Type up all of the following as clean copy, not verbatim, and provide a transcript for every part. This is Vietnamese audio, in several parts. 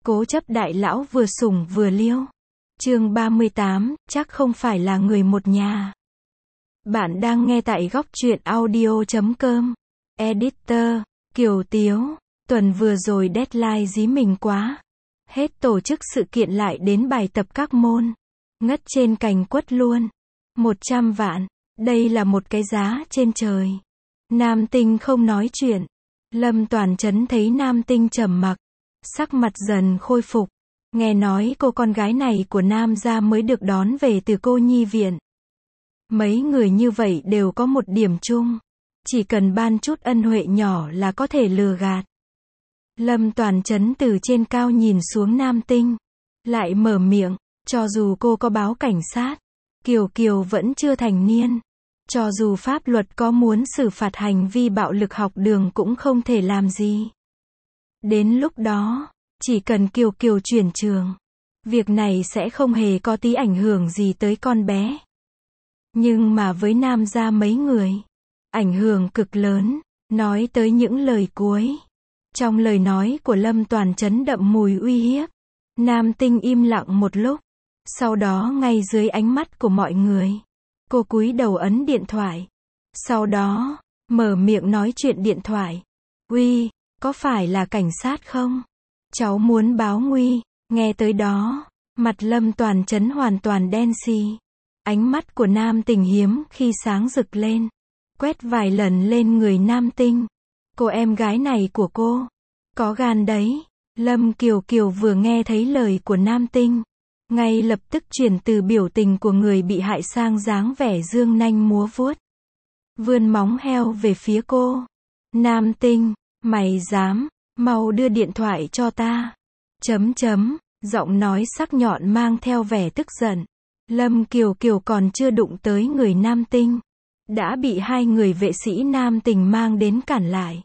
Cố chấp đại lão vừa sủng vừa liêu. Chương 38, chắc không phải là người một nhà. Bạn đang nghe tại góc truyện audio.com. Editor, Kiều Tiếu. Tuần vừa rồi deadline dí mình quá. Hết tổ chức sự kiện lại đến bài tập các môn. Ngất trên cành quất luôn. 100 vạn. Đây là một cái giá trên trời. Nam Tinh không nói chuyện. Lâm Toàn Trấn thấy Nam Tinh trầm mặc, sắc mặt dần khôi phục. Nghe nói cô con gái này của Nam gia mới được đón về từ cô nhi viện. Mấy người như vậy đều có một điểm chung. Chỉ cần ban chút ân huệ nhỏ là có thể lừa gạt. Lâm Toàn Trấn từ trên cao nhìn xuống Nam Tinh. Lại mở miệng, cho dù cô có báo cảnh sát, Kiều Kiều vẫn chưa thành niên. Cho dù pháp luật có muốn xử phạt hành vi bạo lực học đường cũng không thể làm gì. Đến lúc đó, chỉ cần Kiều Kiều chuyển trường, việc này sẽ không hề có tí ảnh hưởng gì tới con bé. Nhưng mà với Nam gia mấy người, ảnh hưởng cực lớn. Nói tới những lời cuối. Trong lời nói của Lâm Toàn Trấn đậm mùi uy hiếp. Nam Tinh im lặng một lúc. Sau đó ngay dưới ánh mắt của mọi người, cô cúi đầu ấn điện thoại. Sau đó, mở miệng nói chuyện điện thoại. Uy, có phải là cảnh sát không? Cháu muốn báo nguy. Nghe tới đó, mặt Lâm Toàn Trấn hoàn toàn đen xì. Ánh mắt của Nam Tinh hiếm khi sáng rực lên. Quét vài lần lên người Nam Tinh. Cô em gái này của cô, có gan đấy. Lâm Kiều Kiều vừa nghe thấy lời của Nam Tinh, ngay lập tức chuyển từ biểu tình của người bị hại sang dáng vẻ dương nanh múa vuốt. Vươn móng heo về phía cô. Nam Tinh, mày dám, mau đưa điện thoại cho ta. Giọng nói sắc nhọn mang theo vẻ tức giận. Lâm Kiều Kiều còn chưa đụng tới người Nam Tinh, đã bị hai người vệ sĩ Nam Tinh mang đến cản lại.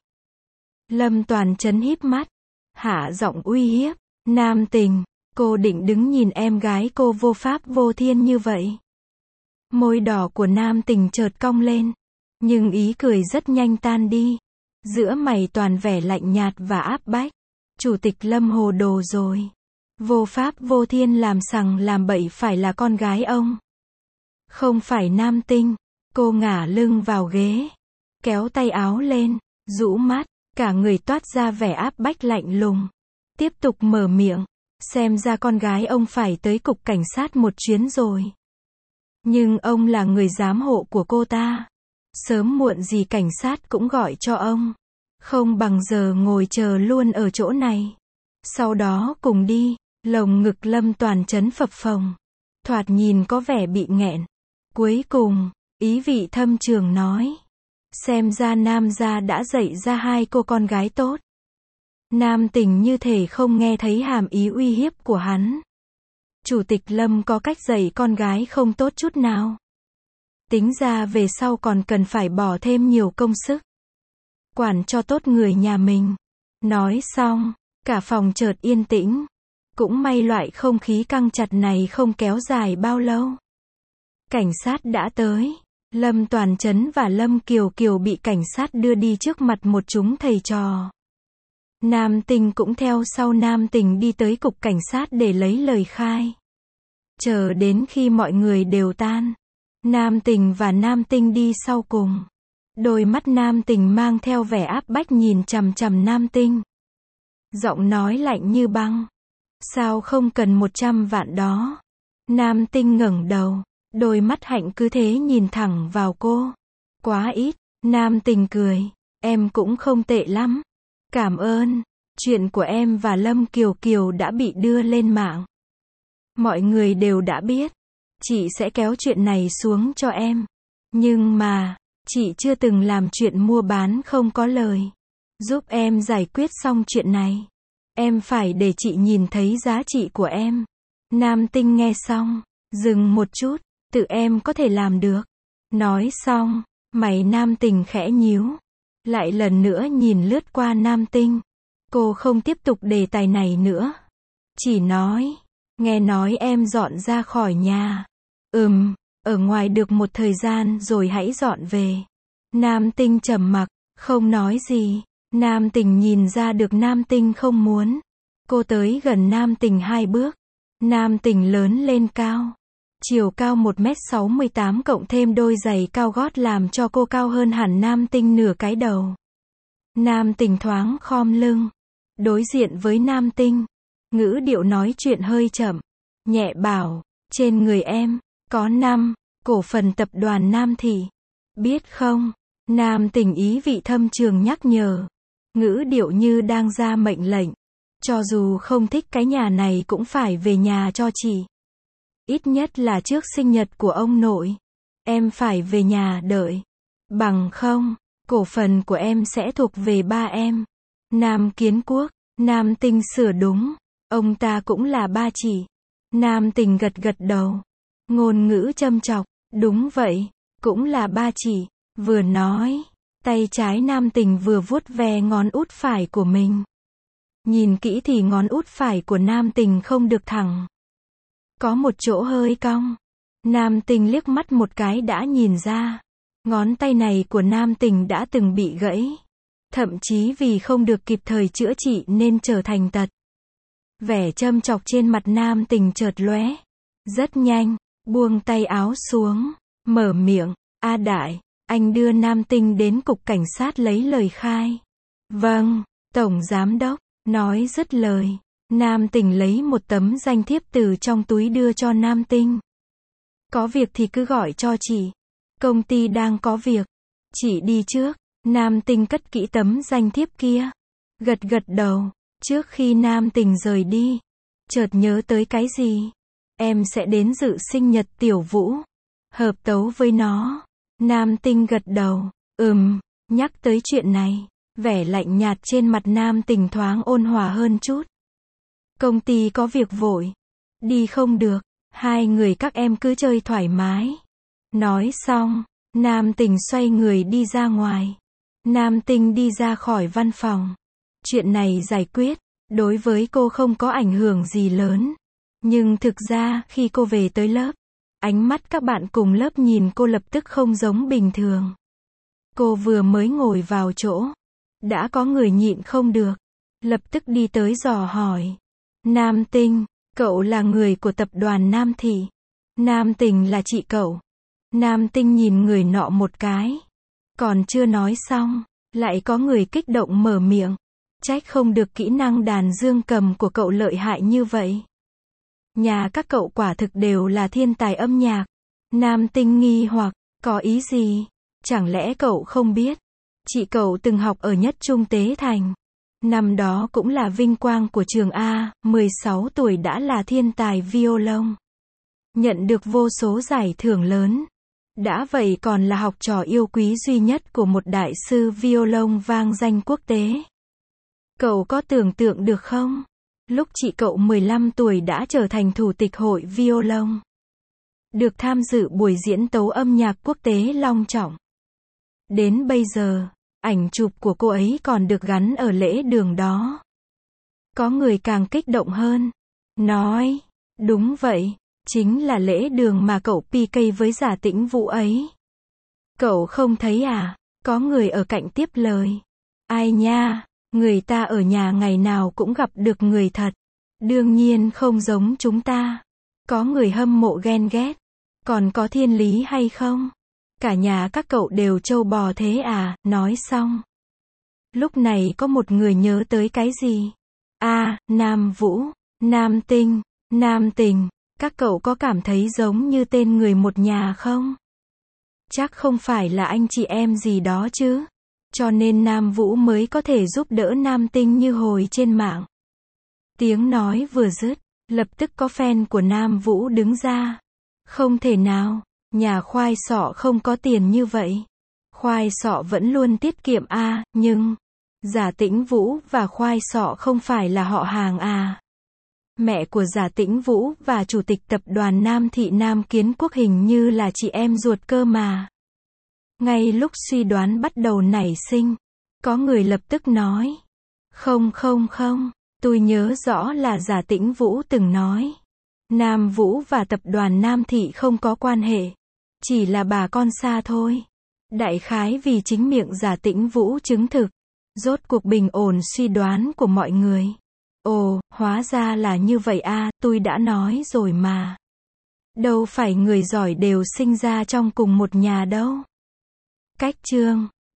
Lâm Toàn Trấn híp mắt, hạ giọng uy hiếp. Nam Tinh, cô định đứng nhìn em gái cô vô pháp vô thiên như vậy? Môi đỏ của Nam Tinh chợt cong lên, nhưng ý cười rất nhanh tan đi. Giữa mày toàn vẻ lạnh nhạt và áp bách. Chủ tịch Lâm hồ đồ rồi. Vô pháp vô thiên làm sằng làm bậy phải là con gái ông. Không phải Nam Tinh. Cô ngả lưng vào ghế, kéo tay áo lên, rũ mắt, cả người toát ra vẻ áp bách lạnh lùng. Tiếp tục mở miệng, xem ra con gái ông phải tới cục cảnh sát một chuyến rồi. Nhưng ông là người giám hộ của cô ta. Sớm muộn gì cảnh sát cũng gọi cho ông. Không bằng giờ ngồi chờ luôn ở chỗ này. Sau đó cùng đi. Lồng ngực Lâm Toàn Trấn phập phồng, thoạt nhìn có vẻ bị nghẹn. Cuối cùng, ý vị thâm trường nói, xem ra Nam gia đã dạy ra hai cô con gái tốt. Nam Tinh như thể không nghe thấy hàm ý uy hiếp của hắn. Chủ tịch Lâm có cách dạy con gái không tốt chút nào. Tính ra về sau còn cần phải bỏ thêm nhiều công sức. Quản cho tốt người nhà mình. Nói xong, cả phòng chợt yên tĩnh. Cũng may loại không khí căng chặt này không kéo dài bao lâu. Cảnh sát đã tới. Lâm Toàn Trấn và Lâm Kiều Kiều bị cảnh sát đưa đi trước mặt một chúng thầy trò. Nam Tinh cũng theo sau Nam Tinh đi tới cục cảnh sát để lấy lời khai. Chờ đến khi mọi người đều tan, Nam Tinh và Nam Tinh đi sau cùng. Đôi mắt Nam Tinh mang theo vẻ áp bách nhìn chằm chằm Nam Tinh. Giọng nói lạnh như băng. Sao không cần 100 vạn đó? Nam Tinh ngẩng đầu, đôi mắt hạnh cứ thế nhìn thẳng vào cô. Quá ít. Nam Tinh cười. Em cũng không tệ lắm. Cảm ơn. Chuyện của em và Lâm Kiều Kiều đã bị đưa lên mạng. Mọi người đều đã biết. Chị sẽ kéo chuyện này xuống cho em. Nhưng mà, chị chưa từng làm chuyện mua bán không có lời. Giúp em giải quyết xong chuyện này. Em phải để chị nhìn thấy giá trị của em. Nam Tinh nghe xong, dừng một chút, tự em có thể làm được. Nói xong, mày Nam Tinh khẽ nhíu. Lại lần nữa nhìn lướt qua Nam Tinh. Cô không tiếp tục đề tài này nữa. Chỉ nói, nghe nói em dọn ra khỏi nhà. Ở ngoài được một thời gian rồi hãy dọn về. Nam Tinh trầm mặc, không nói gì. Nam Tinh nhìn ra được Nam Tinh không muốn. Cô tới gần Nam Tình 2 bước. Nam Tình lớn lên cao. Chiều cao 1m68 cộng thêm đôi giày cao gót làm cho cô cao hơn hẳn Nam Tinh nửa cái đầu. Nam Tình thoáng khom lưng. Đối diện với Nam Tinh. Ngữ điệu nói chuyện hơi chậm. Nhẹ bảo, trên người em, có 5 cổ phần tập đoàn Nam Thị. Biết không? Nam Tình ý vị thâm trường nhắc nhở. Ngữ điệu như đang ra mệnh lệnh. Cho dù không thích cái nhà này cũng phải về nhà cho chị. Ít nhất là trước sinh nhật của ông nội. Em phải về nhà đợi. Bằng không, cổ phần của em sẽ thuộc về ba em. Nam Kiến Quốc. Nam Tinh sửa đúng. Ông ta cũng là ba chị. Nam Tình gật gật đầu. Ngôn ngữ châm chọc. Đúng vậy, cũng là ba chị. Vừa nói, tay trái Nam Tình vừa vuốt ve ngón út phải của mình. Nhìn kỹ thì ngón út phải của Nam Tình không được thẳng. Có một chỗ hơi cong. Nam Tình liếc mắt một cái đã nhìn ra. Ngón tay này của Nam Tình đã từng bị gãy. Thậm chí vì không được kịp thời chữa trị nên trở thành tật. Vẻ châm chọc trên mặt Nam Tình chợt lóe. Rất nhanh, buông tay áo xuống, mở miệng, A Đại, anh đưa Nam Tinh đến cục cảnh sát lấy lời khai. Vâng, Tổng Giám Đốc, nói dứt lời. Nam Tình lấy một tấm danh thiếp từ trong túi đưa cho Nam Tinh. Có việc thì cứ gọi cho chị. Công ty đang có việc. Chị đi trước. Nam Tinh cất kỹ tấm danh thiếp kia. Gật gật đầu. Trước khi Nam Tình rời đi, chợt nhớ tới cái gì. Em sẽ đến dự sinh nhật Tiểu Vũ. Hợp tấu với nó. Nam Tinh gật đầu. Nhắc tới chuyện này. Vẻ lạnh nhạt trên mặt Nam Tình thoáng ôn hòa hơn chút. Công ty có việc vội. Đi không được. Hai người các em cứ chơi thoải mái. Nói xong, Nam Tình xoay người đi ra ngoài. Nam Tinh đi ra khỏi văn phòng. Chuyện này giải quyết, đối với cô không có ảnh hưởng gì lớn. Nhưng thực ra, khi cô về tới lớp, ánh mắt các bạn cùng lớp nhìn cô lập tức không giống bình thường. Cô vừa mới ngồi vào chỗ, đã có người nhịn không được, lập tức đi tới dò hỏi. Nam Tinh, cậu là người của tập đoàn Nam Thị. Nam Tình là chị cậu. Nam Tinh nhìn người nọ một cái. Còn chưa nói xong, lại có người kích động mở miệng. Trách không được kỹ năng đàn dương cầm của cậu lợi hại như vậy. Nhà các cậu quả thực đều là thiên tài âm nhạc. Nam Tinh nghi hoặc, có ý gì? Chẳng lẽ cậu không biết? Chị cậu từng học ở Nhất Trung Tế Thành. Năm đó cũng là vinh quang của trường A, 16 tuổi đã là thiên tài violon. Nhận được vô số giải thưởng lớn. Đã vậy còn là học trò yêu quý duy nhất của một đại sư violon vang danh quốc tế. Cậu có tưởng tượng được không? Lúc chị cậu 15 tuổi đã trở thành thủ tịch hội violon. Được tham dự buổi diễn tấu âm nhạc quốc tế long trọng. Đến bây giờ, ảnh chụp của cô ấy còn được gắn ở lễ đường đó. Có người càng kích động hơn. Nói, đúng vậy, chính là lễ đường mà cậu PK với Giả Tĩnh Vũ ấy. Cậu không thấy à? Có người ở cạnh tiếp lời. Ai nha, người ta ở nhà ngày nào cũng gặp được người thật. Đương nhiên không giống chúng ta. Có người hâm mộ ghen ghét. Còn có thiên lý hay không? Cả nhà các cậu đều trâu bò thế à? Nói xong. Lúc này có một người nhớ tới cái gì? Nam Vũ, Nam Tinh, Nam Tình. Các cậu có cảm thấy giống như tên người một nhà không? Chắc không phải là anh chị em gì đó chứ. Cho nên Nam Vũ mới có thể giúp đỡ Nam Tinh như hồi trên mạng. Tiếng nói vừa dứt, lập tức có fan của Nam Vũ đứng ra. Không thể nào, nhà khoai sọ không có tiền như vậy. Khoai sọ vẫn luôn tiết kiệm nhưng Giả Tĩnh Vũ và khoai sọ không phải là họ hàng à. Mẹ của Giả Tĩnh Vũ và chủ tịch tập đoàn Nam Thị Nam Kiến Quốc hình như là chị em ruột cơ mà. Ngay lúc suy đoán bắt đầu nảy sinh, có người lập tức nói. Không, tôi nhớ rõ là Giả Tĩnh Vũ từng nói. Nam Vũ và tập đoàn Nam Thị không có quan hệ. Chỉ là bà con xa thôi. Đại khái vì chính miệng Giả Tĩnh Vũ chứng thực. Rốt cuộc bình ổn suy đoán của mọi người. Ồ, hóa ra là như vậy à, tôi đã nói rồi mà. Đâu phải người giỏi đều sinh ra trong cùng một nhà đâu. Cách chương